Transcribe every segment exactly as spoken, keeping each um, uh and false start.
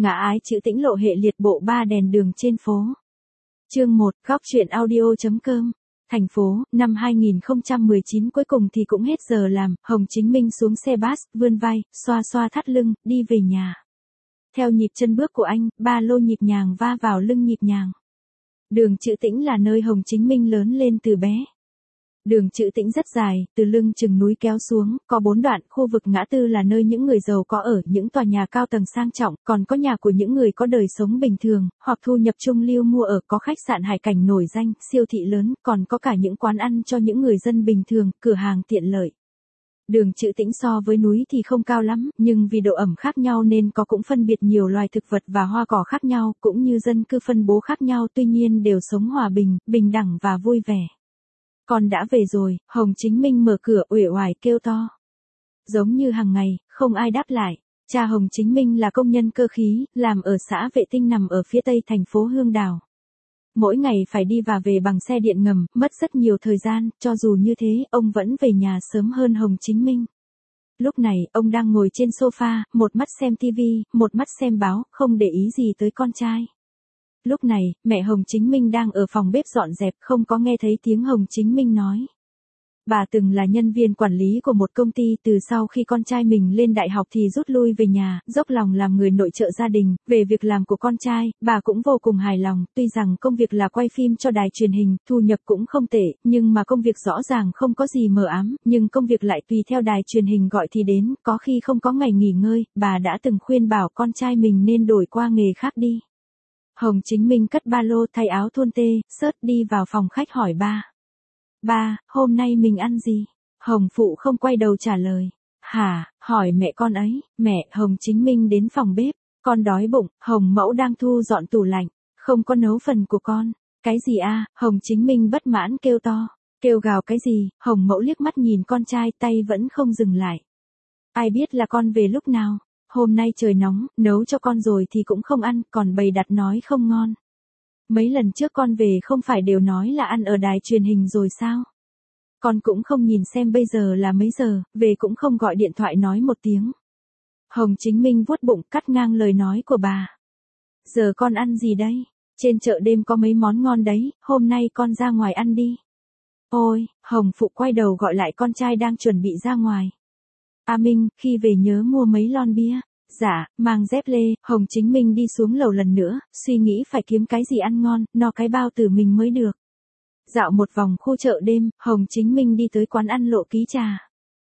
Ngã ái trữ tĩnh lộ hệ liệt bộ ba đèn đường trên phố. Chương một, góc truyện audio.com. Thành phố, năm hai nghìn không trăm mười chín cuối cùng thì cũng hết giờ làm, Hồng Chính Minh xuống xe bus, vươn vai, xoa xoa thắt lưng, đi về nhà. Theo nhịp chân bước của anh, ba lô nhịp nhàng va vào lưng nhịp nhàng. Đường Trữ Tĩnh là nơi Hồng Chính Minh lớn lên từ bé. Đường Trữ Tĩnh rất dài, từ lưng chừng núi kéo xuống, có bốn đoạn, khu vực ngã tư là nơi những người giàu có ở, những tòa nhà cao tầng sang trọng, còn có nhà của những người có đời sống bình thường, hoặc thu nhập trung lưu mua ở, có khách sạn hải cảnh nổi danh, siêu thị lớn, còn có cả những quán ăn cho những người dân bình thường, cửa hàng tiện lợi. Đường Trữ Tĩnh so với núi thì không cao lắm, nhưng vì độ ẩm khác nhau nên có cũng phân biệt nhiều loài thực vật và hoa cỏ khác nhau, cũng như dân cư phân bố khác nhau, tuy nhiên đều sống hòa bình, bình đẳng và vui vẻ. Con đã về rồi, Hồng Chính Minh mở cửa uể oải kêu to. Giống như hàng ngày, không ai đáp lại. Cha Hồng Chính Minh là công nhân cơ khí, làm ở xã Vệ Tinh nằm ở phía tây thành phố Hương Đào. Mỗi ngày phải đi và về bằng xe điện ngầm, mất rất nhiều thời gian, cho dù như thế, ông vẫn về nhà sớm hơn Hồng Chính Minh. Lúc này, ông đang ngồi trên sofa, một mắt xem tivi, một mắt xem báo, không để ý gì tới con trai. Lúc này, mẹ Hồng Chính Minh đang ở phòng bếp dọn dẹp, không có nghe thấy tiếng Hồng Chính Minh nói. Bà từng là nhân viên quản lý của một công ty, từ sau khi con trai mình lên đại học thì rút lui về nhà, dốc lòng làm người nội trợ gia đình. Về việc làm của con trai, bà cũng vô cùng hài lòng, tuy rằng công việc là quay phim cho đài truyền hình, thu nhập cũng không tệ, nhưng mà công việc rõ ràng không có gì mờ ám, nhưng công việc lại tùy theo đài truyền hình gọi thì đến, có khi không có ngày nghỉ ngơi, bà đã từng khuyên bảo con trai mình nên đổi qua nghề khác đi. Hồng Chính Minh cất ba lô, thay áo thun tê, sớt đi vào phòng khách hỏi ba. Ba, hôm nay mình ăn gì? Hồng Phụ không quay đầu trả lời. Hả, hỏi mẹ con ấy. Mẹ, Hồng Chính Minh đến phòng bếp. Con đói bụng, Hồng Mẫu đang thu dọn tủ lạnh. Không có nấu phần của con. Cái gì a? Hồng Chính Minh bất mãn kêu to. Kêu gào cái gì? Hồng Mẫu liếc mắt nhìn con trai, tay vẫn không dừng lại. Ai biết là con về lúc nào? Hôm nay trời nóng, nấu cho con rồi thì cũng không ăn, còn bày đặt nói không ngon. Mấy lần trước con về không phải đều nói là ăn ở đài truyền hình rồi sao? Con cũng không nhìn xem bây giờ là mấy giờ, về cũng không gọi điện thoại nói một tiếng. Hồng Chính Minh vuốt bụng cắt ngang lời nói của bà. Giờ con ăn gì đây? Trên chợ đêm có mấy món ngon đấy, hôm nay con ra ngoài ăn đi. Ôi, Hồng Phụ quay đầu gọi lại con trai đang chuẩn bị ra ngoài. A Minh, khi về nhớ mua mấy lon bia. Dạ, mang dép lê, Hồng Chính Minh đi xuống lầu lần nữa, suy nghĩ phải kiếm cái gì ăn ngon, no cái bao tử mình mới được. Dạo một vòng khu chợ đêm, Hồng Chính Minh đi tới quán ăn Lộ Ký Trà.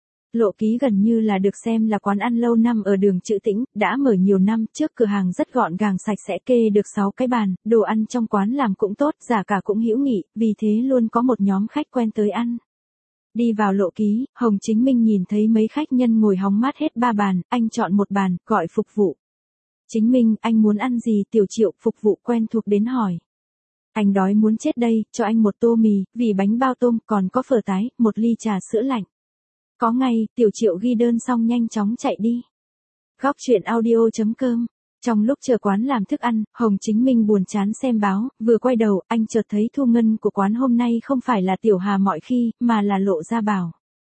Lộ Ký gần như là được xem là quán ăn lâu năm ở đường Trữ Tĩnh, đã mở nhiều năm, trước cửa hàng rất gọn gàng sạch sẽ, kê được sáu cái bàn, đồ ăn trong quán làm cũng tốt, giá cả cũng hữu nghị, vì thế luôn có một nhóm khách quen tới ăn. Đi vào Lộ Ký, Hồng Chính Minh nhìn thấy mấy khách nhân ngồi hóng mát hết ba bàn, anh chọn một bàn, gọi phục vụ. Chính Minh, anh muốn ăn gì? Tiểu Triệu, phục vụ quen thuộc đến hỏi. Anh đói muốn chết đây, cho anh một tô mì, vỉ bánh bao tôm, còn có phở tái, một ly trà sữa lạnh. Có ngay, Tiểu Triệu ghi đơn xong nhanh chóng chạy đi. Góc truyện audio.com. Trong lúc chờ quán làm thức ăn, Hồng Chính Minh buồn chán xem báo, vừa quay đầu, anh chợt thấy thu ngân của quán hôm nay không phải là Tiểu Hà mọi khi, mà là Lộ Gia Bảo.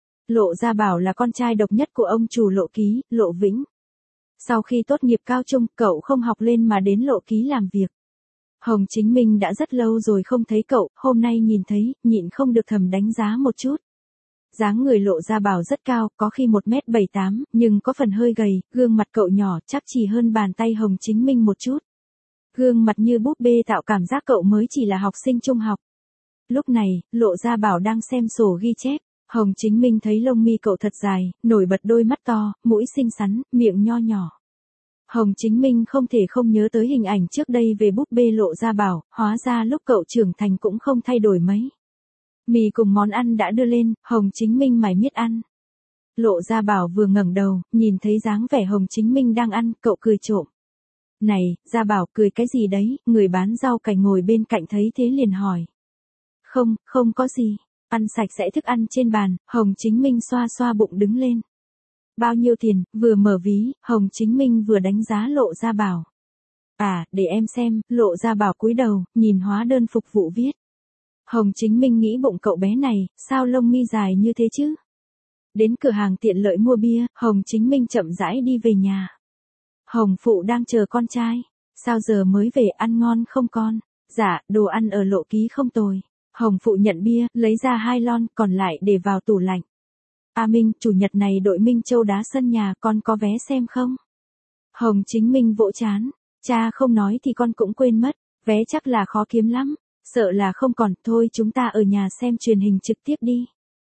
Lộ Gia Bảo là con trai độc nhất của ông chủ Lộ Ký, Lộ Vĩnh. Sau khi tốt nghiệp cao trung, cậu không học lên mà đến Lộ Ký làm việc. Hồng Chính Minh đã rất lâu rồi không thấy cậu, hôm nay nhìn thấy, nhịn không được thầm đánh giá một chút. Dáng người Lộ Gia Bảo rất cao, có khi một mét bảy tám, nhưng có phần hơi gầy, gương mặt cậu nhỏ, chắc chỉ hơn bàn tay Hồng Chính Minh một chút. Gương mặt như búp bê tạo cảm giác cậu mới chỉ là học sinh trung học. Lúc này, Lộ Gia Bảo đang xem sổ ghi chép, Hồng Chính Minh thấy lông mi cậu thật dài, nổi bật đôi mắt to, mũi xinh xắn, miệng nho nhỏ. Hồng Chính Minh không thể không nhớ tới hình ảnh trước đây về búp bê Lộ Gia Bảo, hóa ra lúc cậu trưởng thành cũng không thay đổi mấy. Mì cùng món ăn đã đưa lên, Hồng Chính Minh mải miết ăn. Lộ Gia Bảo vừa ngẩng đầu, nhìn thấy dáng vẻ Hồng Chính Minh đang ăn, cậu cười trộm. Này, Gia Bảo, cười cái gì đấy? Người bán rau cảnh ngồi bên cạnh thấy thế liền hỏi. Không, không có gì. Ăn sạch sẽ thức ăn trên bàn, Hồng Chính Minh xoa xoa bụng đứng lên. Bao nhiêu tiền? Vừa mở ví, Hồng Chính Minh vừa đánh giá Lộ Gia Bảo. À, để em xem, Lộ Gia Bảo cúi đầu, nhìn hóa đơn phục vụ viết. Hồng Chính Minh nghĩ bụng cậu bé này, sao lông mi dài như thế chứ? Đến cửa hàng tiện lợi mua bia, Hồng Chính Minh chậm rãi đi về nhà. Hồng Phụ đang chờ con trai. Sao giờ mới về, ăn ngon không con? Dạ, đồ ăn ở Lộ Ký không tồi. Hồng Phụ nhận bia, lấy ra hai lon, còn lại để vào tủ lạnh. A Minh, chủ nhật này đội Minh Châu đá sân nhà, con có vé xem không? Hồng Chính Minh vỗ chán. Cha không nói thì con cũng quên mất. Vé chắc là khó kiếm lắm. Sợ là không còn, thôi chúng ta ở nhà xem truyền hình trực tiếp đi.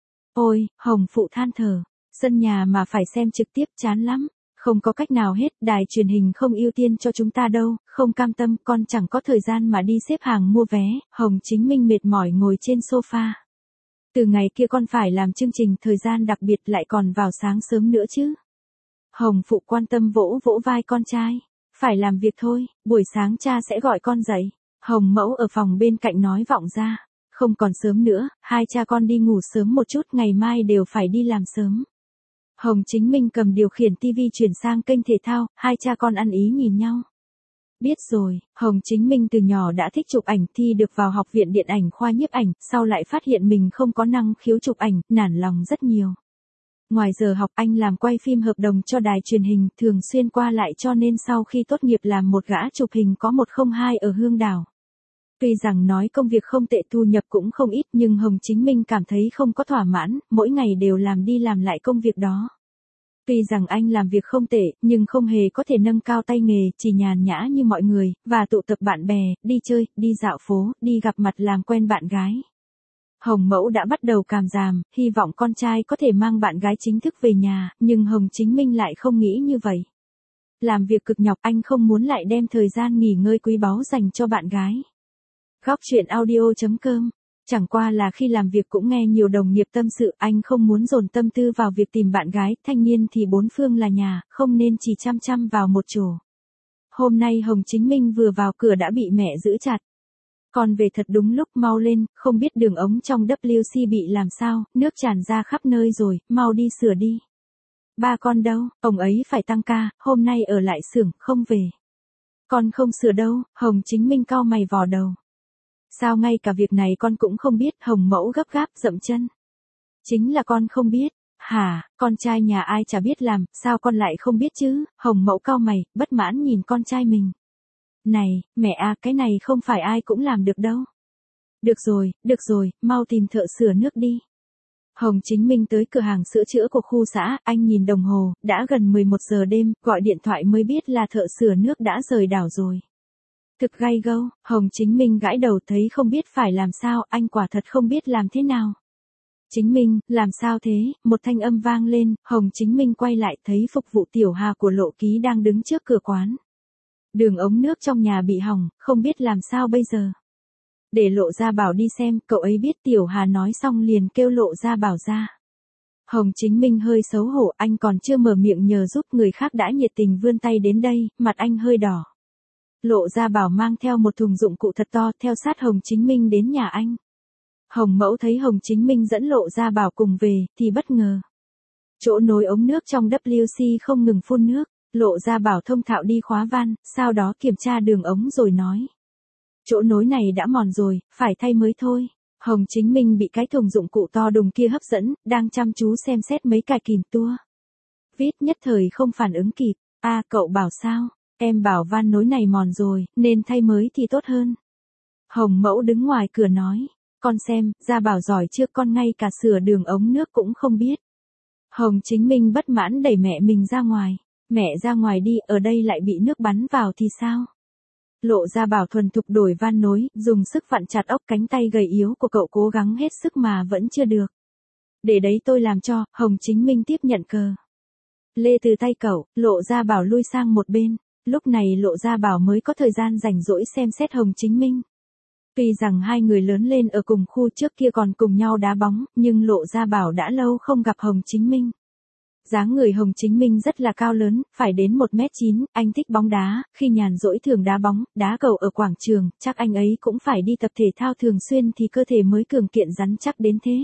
Ôi, Hồng Phụ than thở. Sân nhà mà phải xem trực tiếp chán lắm. Không có cách nào hết, đài truyền hình không ưu tiên cho chúng ta đâu, không cam tâm, con chẳng có thời gian mà đi xếp hàng mua vé. Hồng Chính Minh mệt mỏi ngồi trên sofa. Từ ngày kia con phải làm chương trình thời gian đặc biệt lại còn vào sáng sớm nữa chứ. Hồng Phụ quan tâm vỗ vỗ vai con trai. Phải làm việc thôi, buổi sáng cha sẽ gọi con dậy. Hồng Mẫu ở phòng bên cạnh nói vọng ra. Không còn sớm nữa, hai cha con đi ngủ sớm một chút, ngày mai đều phải đi làm sớm. Hồng Chính Minh cầm điều khiển tivi chuyển sang kênh thể thao, hai cha con ăn ý nhìn nhau. Biết rồi, Hồng Chính Minh từ nhỏ đã thích chụp ảnh, thi được vào học viện điện ảnh khoa nhiếp ảnh, sau lại phát hiện mình không có năng khiếu chụp ảnh, nản lòng rất nhiều. Ngoài giờ học anh làm quay phim hợp đồng cho đài truyền hình, thường xuyên qua lại cho nên sau khi tốt nghiệp làm một gã chụp hình có một không hai ở Hương Đảo. Tuy rằng nói công việc không tệ, thu nhập cũng không ít, nhưng Hồng Chính Minh cảm thấy không có thỏa mãn, mỗi ngày đều làm đi làm lại công việc đó. Tuy rằng anh làm việc không tệ, nhưng không hề có thể nâng cao tay nghề, chỉ nhàn nhã như mọi người, và tụ tập bạn bè, đi chơi, đi dạo phố, đi gặp mặt làm quen bạn gái. Hồng Mẫu đã bắt đầu cảm giảm, hy vọng con trai có thể mang bạn gái chính thức về nhà, nhưng Hồng Chính Minh lại không nghĩ như vậy. Làm việc cực nhọc, anh không muốn lại đem thời gian nghỉ ngơi quý báu dành cho bạn gái. Góc chuyện audio chấm com. Chẳng qua là khi làm việc cũng nghe nhiều đồng nghiệp tâm sự, anh không muốn dồn tâm tư vào việc tìm bạn gái, thanh niên thì bốn phương là nhà, không nên chỉ chăm chăm vào một chỗ. Hôm nay Hồng Chính Minh vừa vào cửa đã bị mẹ giữ chặt. Con về thật đúng lúc, mau lên, không biết đường ống trong W C bị làm sao, nước tràn ra khắp nơi rồi, mau đi sửa đi. Ba con đâu, ông ấy phải tăng ca, hôm nay ở lại xưởng, không về. Con không sửa đâu, Hồng Chính Minh cau mày vò đầu. Sao ngay cả việc này con cũng không biết? Hồng Mẫu gấp gáp dậm chân. Chính là con không biết. Hả, con trai nhà ai chả biết làm, sao con lại không biết chứ? Hồng Mẫu cau mày, bất mãn nhìn con trai mình. Này, mẹ à, cái này không phải ai cũng làm được đâu. Được rồi, được rồi, mau tìm thợ sửa nước đi. Hồng Chính Minh tới cửa hàng sửa chữa của khu xã, anh nhìn đồng hồ, đã gần mười một giờ đêm, gọi điện thoại mới biết là thợ sửa nước đã rời đảo rồi. Thực gay gâu, Hồng Chính Minh gãi đầu thấy không biết phải làm sao, anh quả thật không biết làm thế nào. Chính Minh, làm sao thế? Một thanh âm vang lên, Hồng Chính Minh quay lại thấy phục vụ Tiểu Hà của Lộ Ký đang đứng trước cửa quán. Đường ống nước trong nhà bị hỏng, không biết làm sao bây giờ. Để Lộ Gia Bảo đi xem, cậu ấy biết. Tiểu Hà nói xong liền kêu Lộ Gia Bảo ra. Hồng Chính Minh hơi xấu hổ, anh còn chưa mở miệng nhờ giúp, người khác đã nhiệt tình vươn tay đến đây, mặt anh hơi đỏ. Lộ Gia Bảo mang theo một thùng dụng cụ thật to, theo sát Hồng Chính Minh đến nhà anh. Hồng Mẫu thấy Hồng Chính Minh dẫn Lộ Gia Bảo cùng về, thì bất ngờ. Chỗ nối ống nước trong W C không ngừng phun nước, Lộ Gia Bảo thông thạo đi khóa van, sau đó kiểm tra đường ống rồi nói. Chỗ nối này đã mòn rồi, phải thay mới thôi. Hồng Chính Minh bị cái thùng dụng cụ to đùng kia hấp dẫn, đang chăm chú xem xét mấy cài kìm tua. Vít nhất thời không phản ứng kịp. A à, cậu bảo sao? Em bảo van nối này mòn rồi, nên thay mới thì tốt hơn. Hồng Mẫu đứng ngoài cửa nói. Con xem, Gia Bảo giỏi trước, con ngay cả sửa đường ống nước cũng không biết. Hồng Chính Minh bất mãn đẩy mẹ mình ra ngoài. Mẹ ra ngoài đi, ở đây lại bị nước bắn vào thì sao? Lộ Gia Bảo thuần thục đổi van nối, dùng sức vặn chặt ốc, cánh tay gầy yếu của cậu cố gắng hết sức mà vẫn chưa được. Để đấy tôi làm cho. Hồng Chính Minh tiếp nhận cờ lê từ tay cậu, Lộ Gia Bảo lui sang một bên. Lúc này Lộ Gia Bảo mới có thời gian rảnh rỗi xem xét Hồng Chính Minh. Tuy rằng hai người lớn lên ở cùng khu, trước kia còn cùng nhau đá bóng, nhưng Lộ Gia Bảo đã lâu không gặp Hồng Chính Minh. Dáng người Hồng Chính Minh rất là cao lớn, phải đến một mét chín, anh thích bóng đá, khi nhàn rỗi thường đá bóng, đá cầu ở quảng trường, chắc anh ấy cũng phải đi tập thể thao thường xuyên thì cơ thể mới cường kiện rắn chắc đến thế.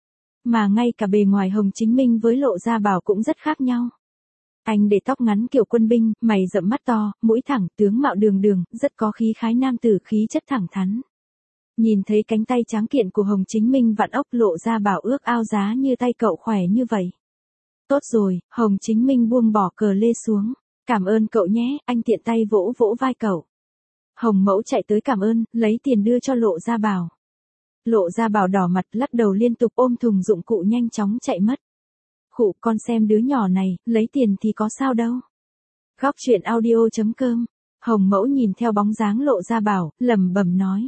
Mà ngay cả bề ngoài Hồng Chính Minh với Lộ Gia Bảo cũng rất khác nhau. Anh để tóc ngắn kiểu quân binh, mày rậm mắt to, mũi thẳng, tướng mạo đường đường, rất có khí khái nam tử, khí chất thẳng thắn. Nhìn thấy cánh tay tráng kiện của Hồng Chính Minh vặn ốc, Lộ Gia Bảo ước ao giá như tay cậu khỏe như vậy. Tốt rồi, Hồng Chính Minh buông bỏ cờ lê xuống. Cảm ơn cậu nhé, anh tiện tay vỗ vỗ vai cậu. Hồng Mẫu chạy tới cảm ơn, lấy tiền đưa cho Lộ Gia Bảo. Lộ Gia Bảo đỏ mặt lắc đầu liên tục ôm thùng dụng cụ nhanh chóng chạy mất. Khụ, con xem đứa nhỏ này, lấy tiền thì có sao đâu. Góc truyện audio.com. Hồng Mẫu nhìn theo bóng dáng Lộ Gia Bảo, lẩm bẩm nói.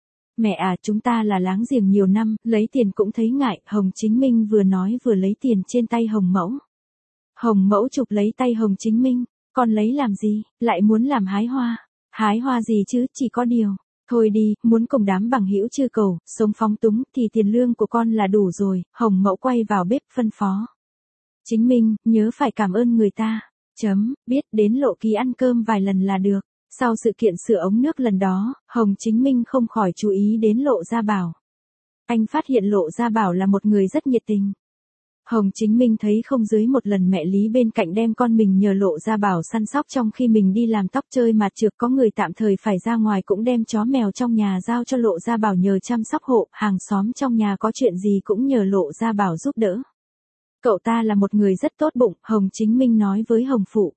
Mẹ à, chúng ta là láng giềng nhiều năm, lấy tiền cũng thấy ngại. Hồng Chính Minh vừa nói vừa lấy tiền trên tay Hồng Mẫu. Hồng Mẫu chụp lấy tay Hồng Chính Minh. Con lấy làm gì, lại muốn làm hái hoa. Hái hoa gì chứ, chỉ có điều. Thôi đi, muốn cùng đám bằng hữu chư cầu, sống phóng túng thì tiền lương của con là đủ rồi. Hồng Mẫu quay vào bếp phân phó. Chính Minh, nhớ phải cảm ơn người ta. Chấm, biết đến Lộ Ký ăn cơm vài lần là được. Sau sự kiện sửa ống nước lần đó, Hồng Chính Minh không khỏi chú ý đến Lộ Gia Bảo. Anh phát hiện Lộ Gia Bảo là một người rất nhiệt tình. Hồng Chính Minh thấy không dưới một lần mẹ Lý bên cạnh đem con mình nhờ Lộ Gia Bảo săn sóc trong khi mình đi làm tóc chơi mà trượt có người tạm thời phải ra ngoài cũng đem chó mèo trong nhà giao cho Lộ Gia Bảo nhờ chăm sóc hộ, hàng xóm trong nhà có chuyện gì cũng nhờ Lộ Gia Bảo giúp đỡ. Cậu ta là một người rất tốt bụng, Hồng Chính Minh nói với Hồng Phụ.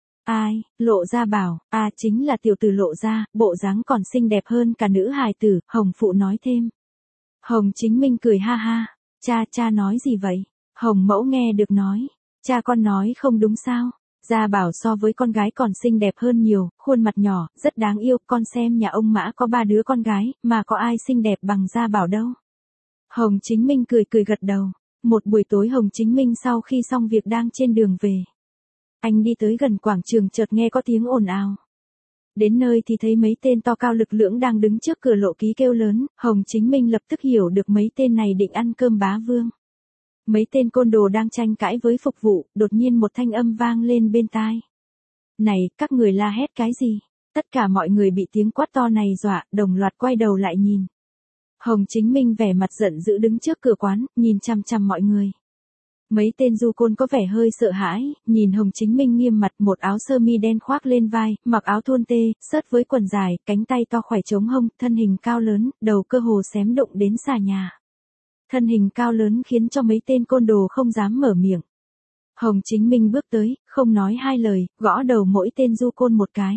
Ai, Lộ Gia Bảo, à chính là tiểu tử Lộ Gia, bộ dáng còn xinh đẹp hơn cả nữ hài tử, Hồng Phụ nói thêm. Hồng Chính Minh cười ha ha, cha cha nói gì vậy? Hồng Mẫu nghe được nói, cha con nói không đúng sao? Gia Bảo so với con gái còn xinh đẹp hơn nhiều, khuôn mặt nhỏ, rất đáng yêu, con xem nhà ông Mã có ba đứa con gái, mà có ai xinh đẹp bằng Gia Bảo đâu. Hồng Chính Minh cười cười gật đầu. Một buổi tối Hồng Chính Minh sau khi xong việc đang trên đường về. Anh đi tới gần quảng trường chợt nghe có tiếng ồn ào. Đến nơi thì thấy mấy tên to cao lực lưỡng đang đứng trước cửa Lộ Ký kêu lớn, Hồng Chính Minh lập tức hiểu được mấy tên này định ăn cơm bá vương. Mấy tên côn đồ đang tranh cãi với phục vụ, đột nhiên một thanh âm vang lên bên tai. Này, các người la hét cái gì? Tất cả mọi người bị tiếng quát to này dọa, đồng loạt quay đầu lại nhìn. Hồng Chính Minh vẻ mặt giận dữ đứng trước cửa quán, nhìn chằm chằm mọi người. Mấy tên du côn có vẻ hơi sợ hãi, nhìn Hồng Chính Minh nghiêm mặt, một áo sơ mi đen khoác lên vai, mặc áo thun tê, sớt với quần dài, cánh tay to khoẻ chống hông, thân hình cao lớn, đầu cơ hồ xém đụng đến xà nhà. Thân hình cao lớn khiến cho mấy tên côn đồ không dám mở miệng. Hồng Chính Minh bước tới, không nói hai lời, gõ đầu mỗi tên du côn một cái.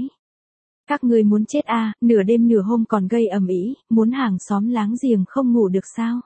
Các ngươi muốn chết à, nửa đêm nửa hôm còn gây ầm ĩ, muốn hàng xóm láng giềng không ngủ được sao?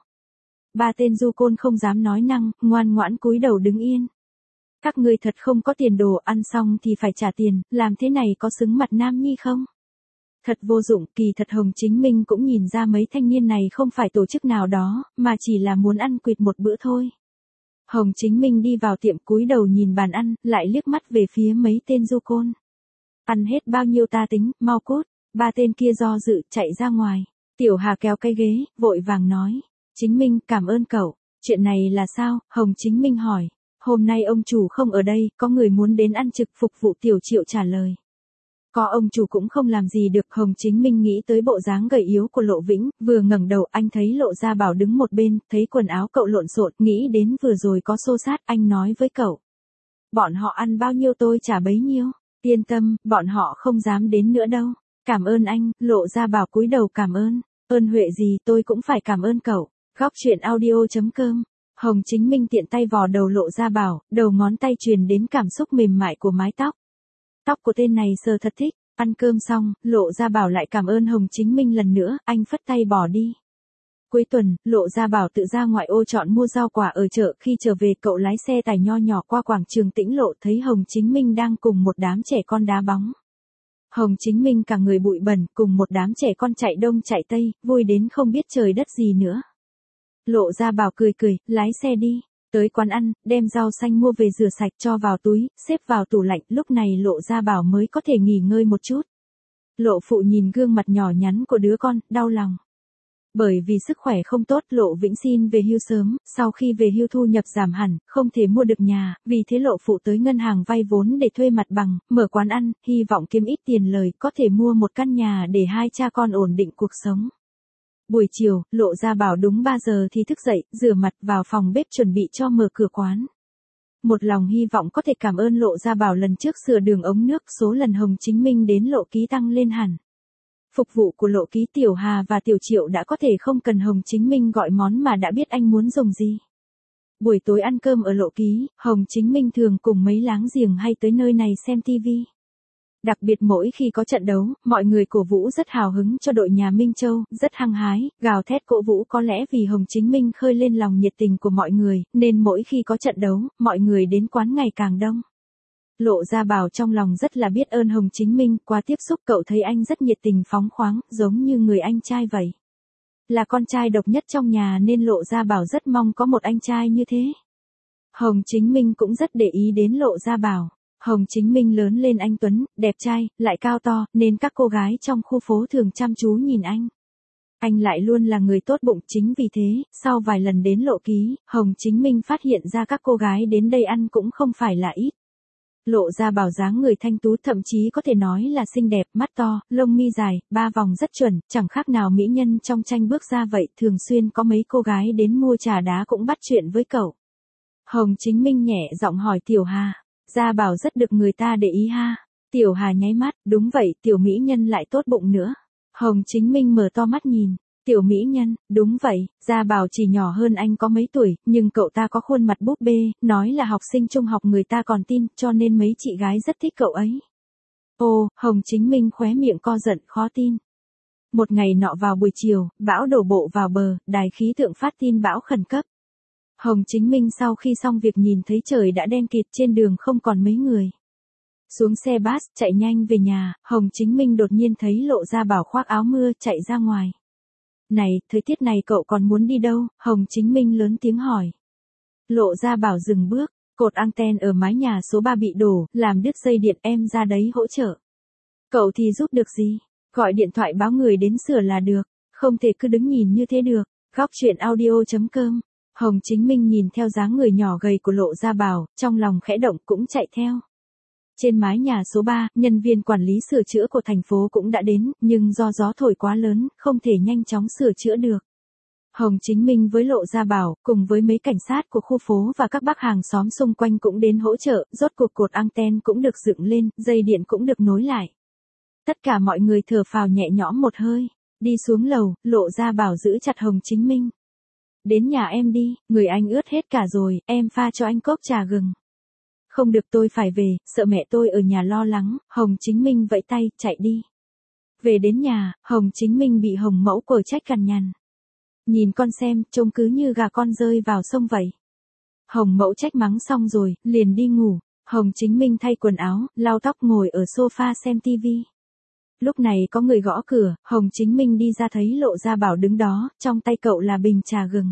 Ba tên du côn không dám nói năng, ngoan ngoãn cúi đầu đứng yên. Các ngươi thật không có tiền đồ, ăn xong thì phải trả tiền, làm thế này có xứng mặt nam nhi không? Thật vô dụng, kỳ thật Hồng Chính Minh cũng nhìn ra mấy thanh niên này không phải tổ chức nào đó, mà chỉ là muốn ăn quỵt một bữa thôi. Hồng Chính Minh đi vào tiệm cúi đầu nhìn bàn ăn, lại liếc mắt về phía mấy tên du côn. Ăn hết bao nhiêu ta tính, mau cút. Ba tên kia do dự, chạy ra ngoài. Tiểu Hà kéo cái ghế, vội vàng nói. Chính Minh, cảm ơn cậu. Chuyện này là sao? Hồng Chính Minh hỏi. Hôm nay ông chủ không ở đây, có người muốn đến ăn trực phục vụ. Tiểu Triệu trả lời. Có ông chủ cũng không làm gì được. Hồng Chính Minh nghĩ tới bộ dáng gầy yếu của Lộ Vĩnh, vừa ngẩng đầu anh thấy Lộ Gia Bảo đứng một bên, thấy quần áo cậu lộn xộn, nghĩ đến vừa rồi có xô xát, anh nói với cậu. Bọn họ ăn bao nhiêu tôi trả bấy nhiêu. Yên tâm, bọn họ không dám đến nữa đâu. Cảm ơn anh, Lộ Gia Bảo cúi đầu cảm ơn. Ơn huệ gì tôi cũng phải cảm ơn cậu. Góc truyện audio.com. Hồng Chính Minh tiện tay vò đầu Lộ Gia Bảo, đầu ngón tay truyền đến cảm xúc mềm mại của mái tóc. Tóc của tên này sờ thật thích. Ăn cơm xong, Lộ Gia Bảo lại cảm ơn Hồng Chính Minh lần nữa, anh phất tay bỏ đi. Cuối tuần, Lộ Gia Bảo tự ra ngoại ô chọn mua rau quả ở chợ, khi trở về cậu lái xe tải nho nhỏ qua quảng trường Tĩnh Lộ thấy Hồng Chính Minh đang cùng một đám trẻ con đá bóng. Hồng Chính Minh cả người bụi bẩn, cùng một đám trẻ con chạy đông chạy tây, vui đến không biết trời đất gì nữa. Lộ Gia Bảo cười cười, lái xe đi. Tới quán ăn, đem rau xanh mua về rửa sạch cho vào túi, xếp vào tủ lạnh, lúc này Lộ Gia Bảo mới có thể nghỉ ngơi một chút. Lộ Phụ nhìn gương mặt nhỏ nhắn của đứa con, đau lòng. Bởi vì sức khỏe không tốt, Lộ Vĩnh xin về hưu sớm, sau khi về hưu thu nhập giảm hẳn, không thể mua được nhà, vì thế Lộ Phụ tới ngân hàng vay vốn để thuê mặt bằng, mở quán ăn, hy vọng kiếm ít tiền lời, có thể mua một căn nhà để hai cha con ổn định cuộc sống. Buổi chiều, Lộ Gia Bảo đúng ba giờ thì thức dậy, rửa mặt vào phòng bếp chuẩn bị cho mở cửa quán. Một lòng hy vọng có thể cảm ơn Lộ Gia Bảo lần trước sửa đường ống nước, số lần Hồng Chính Minh đến Lộ Ký tăng lên hẳn. Phục vụ của Lộ Ký Tiểu Hà và Tiểu Triệu đã có thể không cần Hồng Chính Minh gọi món mà đã biết anh muốn dùng gì. Buổi tối ăn cơm ở Lộ Ký, Hồng Chính Minh thường cùng mấy láng giềng hay tới nơi này xem tivi. Đặc biệt mỗi khi có trận đấu, mọi người cổ vũ rất hào hứng cho đội nhà Minh Châu, rất hăng hái, gào thét cổ vũ có lẽ vì Hồng Chính Minh khơi lên lòng nhiệt tình của mọi người, nên mỗi khi có trận đấu, mọi người đến quán ngày càng đông. Lộ Gia Bảo trong lòng rất là biết ơn Hồng Chính Minh, qua tiếp xúc cậu thấy anh rất nhiệt tình phóng khoáng, giống như người anh trai vậy. Là con trai độc nhất trong nhà nên Lộ Gia Bảo rất mong có một anh trai như thế. Hồng Chính Minh cũng rất để ý đến Lộ Gia Bảo. Hồng Chính Minh lớn lên anh tuấn, đẹp trai, lại cao to, nên các cô gái trong khu phố thường chăm chú nhìn anh. Anh lại luôn là người tốt bụng, chính vì thế, sau vài lần đến Lộ Ký, Hồng Chính Minh phát hiện ra các cô gái đến đây ăn cũng không phải là ít. Lộ Gia Bảo dáng người thanh tú, thậm chí có thể nói là xinh đẹp, mắt to, lông mi dài, ba vòng rất chuẩn, chẳng khác nào mỹ nhân trong tranh bước ra vậy, thường xuyên có mấy cô gái đến mua trà đá cũng bắt chuyện với cậu. Hồng Chính Minh nhẹ giọng hỏi Tiểu Hà, Gia Bảo rất được người ta để ý ha. Tiểu Hà nháy mắt, đúng vậy, tiểu mỹ nhân lại tốt bụng nữa. Hồng Chính Minh mở to mắt nhìn, tiểu mỹ nhân, đúng vậy, Gia Bảo chỉ nhỏ hơn anh có mấy tuổi, nhưng cậu ta có khuôn mặt búp bê, nói là học sinh trung học người ta còn tin, cho nên mấy chị gái rất thích cậu ấy. Ồ, Hồng Chính Minh khóe miệng co giật, khó tin. Một ngày nọ vào buổi chiều, bão đổ bộ vào bờ, đài khí tượng phát tin bão khẩn cấp. Hồng Chính Minh sau khi xong việc nhìn thấy trời đã đen kịt, trên đường không còn mấy người. Xuống xe bus, chạy nhanh về nhà, Hồng Chính Minh đột nhiên thấy Lộ Gia Bảo khoác áo mưa chạy ra ngoài. Này, thời tiết này cậu còn muốn đi đâu? Hồng Chính Minh lớn tiếng hỏi. Lộ Gia Bảo dừng bước, cột anten ở mái nhà số ba bị đổ, làm đứt dây điện, em ra đấy hỗ trợ. Cậu thì giúp được gì? Gọi điện thoại báo người đến sửa là được, không thể cứ đứng nhìn như thế được. Góc truyện audio chấm com. Hồng Chính Minh nhìn theo dáng người nhỏ gầy của Lộ Gia Bảo, trong lòng khẽ động cũng chạy theo. Trên mái nhà số ba, nhân viên quản lý sửa chữa của thành phố cũng đã đến, nhưng do gió thổi quá lớn, không thể nhanh chóng sửa chữa được. Hồng Chính Minh với Lộ Gia Bảo, cùng với mấy cảnh sát của khu phố và các bác hàng xóm xung quanh cũng đến hỗ trợ, rốt cuộc cột anten cũng được dựng lên, dây điện cũng được nối lại. Tất cả mọi người thở phào nhẹ nhõm một hơi, đi xuống lầu, Lộ Gia Bảo giữ chặt Hồng Chính Minh. Đến nhà em đi, người anh ướt hết cả rồi, em pha cho anh cốc trà gừng. Không được, tôi phải về, sợ mẹ tôi ở nhà lo lắng. Hồng Chính Minh vẫy tay, chạy đi. Về đến nhà, Hồng Chính Minh bị Hồng Mẫu quở trách cằn nhằn. Nhìn con xem, trông cứ như gà con rơi vào sông vậy. Hồng Mẫu trách mắng xong rồi, liền đi ngủ. Hồng Chính Minh thay quần áo, lau tóc ngồi ở sofa xem tivi. Lúc này có người gõ cửa, Hồng Chính Minh đi ra thấy Lộ Gia Bảo đứng đó, trong tay cậu là bình trà gừng.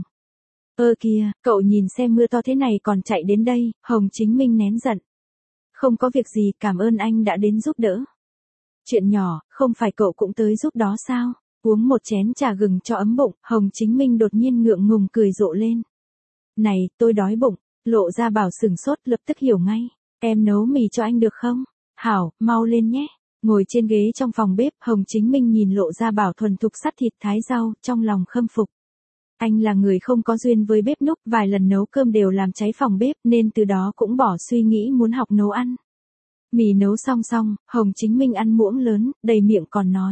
Ơ kìa, cậu nhìn xem mưa to thế này còn chạy đến đây. Hồng Chính Minh nén giận. Không có việc gì, cảm ơn anh đã đến giúp đỡ. Chuyện nhỏ, không phải cậu cũng tới giúp đó sao? Uống một chén trà gừng cho ấm bụng, Hồng Chính Minh đột nhiên ngượng ngùng cười rộ lên. Này, tôi đói bụng. Lộ Gia Bảo sửng sốt, lập tức hiểu ngay. Em nấu mì cho anh được không? Hảo, mau lên nhé. Ngồi trên ghế trong phòng bếp, Hồng Chính Minh nhìn Lộ Gia Bảo thuần thục sắt thịt thái rau, trong lòng khâm phục. Anh là người không có duyên với bếp núc, vài lần nấu cơm đều làm cháy phòng bếp, nên từ đó cũng bỏ suy nghĩ muốn học nấu ăn. Mì nấu xong xong, Hồng Chính Minh ăn muỗng lớn, đầy miệng còn nói.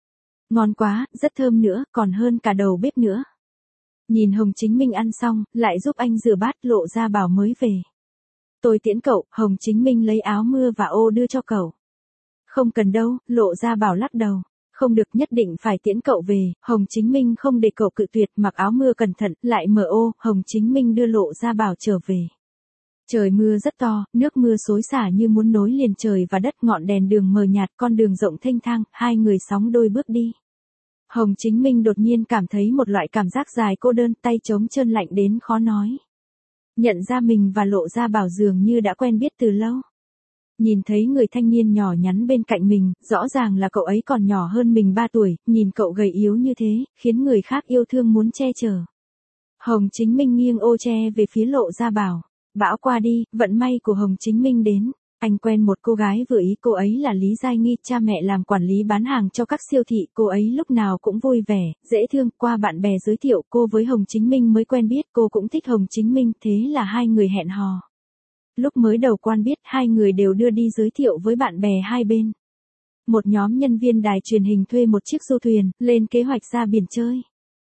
Ngon quá, rất thơm nữa, còn hơn cả đầu bếp nữa. Nhìn Hồng Chính Minh ăn xong, lại giúp anh rửa bát. Lộ Gia Bảo mới về. Tôi tiễn cậu. Hồng Chính Minh lấy áo mưa và ô đưa cho cậu. Không cần đâu, Lộ Gia Bảo lắc đầu. Không được, nhất định phải tiễn cậu về. Hồng Chính Minh không để cậu cự tuyệt, mặc áo mưa cẩn thận, lại mở ô. Hồng Chính Minh đưa Lộ Gia Bảo trở về. Trời mưa rất to, nước mưa xối xả như muốn nối liền trời và đất, ngọn đèn đường mờ nhạt, con đường rộng thênh thang, hai người sóng đôi bước đi. Hồng Chính Minh đột nhiên cảm thấy một loại cảm giác dài cô đơn, tay trống trơn lạnh đến khó nói. Nhận ra mình và Lộ Gia Bảo dường như đã quen biết từ lâu. Nhìn thấy người thanh niên nhỏ nhắn bên cạnh mình, rõ ràng là cậu ấy còn nhỏ hơn mình ba tuổi, nhìn cậu gầy yếu như thế, khiến người khác yêu thương muốn che chở. Hồng Chính Minh nghiêng ô che về phía Lộ Gia Bảo. Bão qua đi, vận may của Hồng Chính Minh đến. Anh quen một cô gái vừa ý, cô ấy là Lý Giai Nghi, cha mẹ làm quản lý bán hàng cho các siêu thị, cô ấy lúc nào cũng vui vẻ, dễ thương, qua bạn bè giới thiệu cô với Hồng Chính Minh mới quen biết, cô cũng thích Hồng Chính Minh, thế là hai người hẹn hò. Lúc mới đầu quen biết, hai người đều đưa đi giới thiệu với bạn bè hai bên. Một nhóm nhân viên đài truyền hình thuê một chiếc du thuyền, lên kế hoạch ra biển chơi.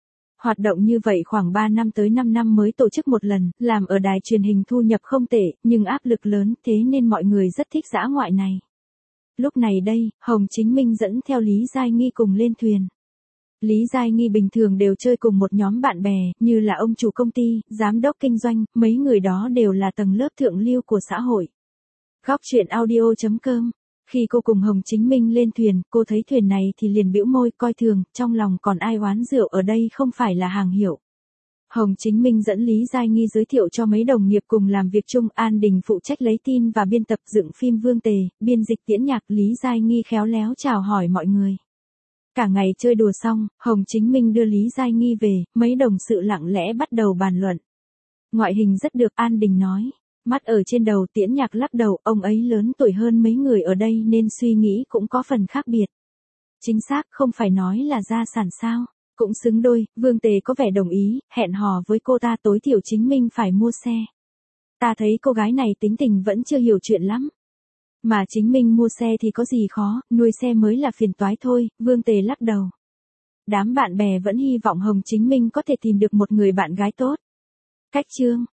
Hoạt động như vậy khoảng ba năm tới năm năm mới tổ chức một lần, làm ở đài truyền hình thu nhập không tệ, nhưng áp lực lớn, thế nên mọi người rất thích dã ngoại này. Lúc này đây, Hồng Chính Minh dẫn theo Lý Giai Nghi cùng lên thuyền. Lý Giai Nghi bình thường đều chơi cùng một nhóm bạn bè, như là ông chủ công ty, giám đốc kinh doanh, mấy người đó đều là tầng lớp thượng lưu của xã hội. Góc truyện audio chấm com. Khi cô cùng Hồng Chính Minh lên thuyền, cô thấy thuyền này thì liền bĩu môi coi thường, trong lòng còn ai oán rượu ở đây không phải là hàng hiệu. Hồng Chính Minh dẫn Lý Giai Nghi giới thiệu cho mấy đồng nghiệp cùng làm việc chung, An Đình phụ trách lấy tin và biên tập dựng phim Vương Tề, biên dịch Tiễn Nhạc, Lý Giai Nghi khéo léo chào hỏi mọi người. Cả ngày chơi đùa xong, Hồng Chính Minh đưa Lý Giai Nghi về, mấy đồng sự lặng lẽ bắt đầu bàn luận. Ngoại hình rất được, An Đình nói. Mắt ở trên đầu, Tiễn Nhạc lắc đầu, ông ấy lớn tuổi hơn mấy người ở đây nên suy nghĩ cũng có phần khác biệt. Chính xác, không phải nói là gia sản sao? Cũng xứng đôi, Vương Tề có vẻ đồng ý, hẹn hò với cô ta tối thiểu Chính Minh phải mua xe. Ta thấy cô gái này tính tình vẫn chưa hiểu chuyện lắm. Mà Chính Minh mua xe thì có gì khó, nuôi xe mới là phiền toái thôi, Vương Tề lắc đầu. Đám bạn bè vẫn hy vọng Hồng Chính Minh có thể tìm được một người bạn gái tốt. Cách chương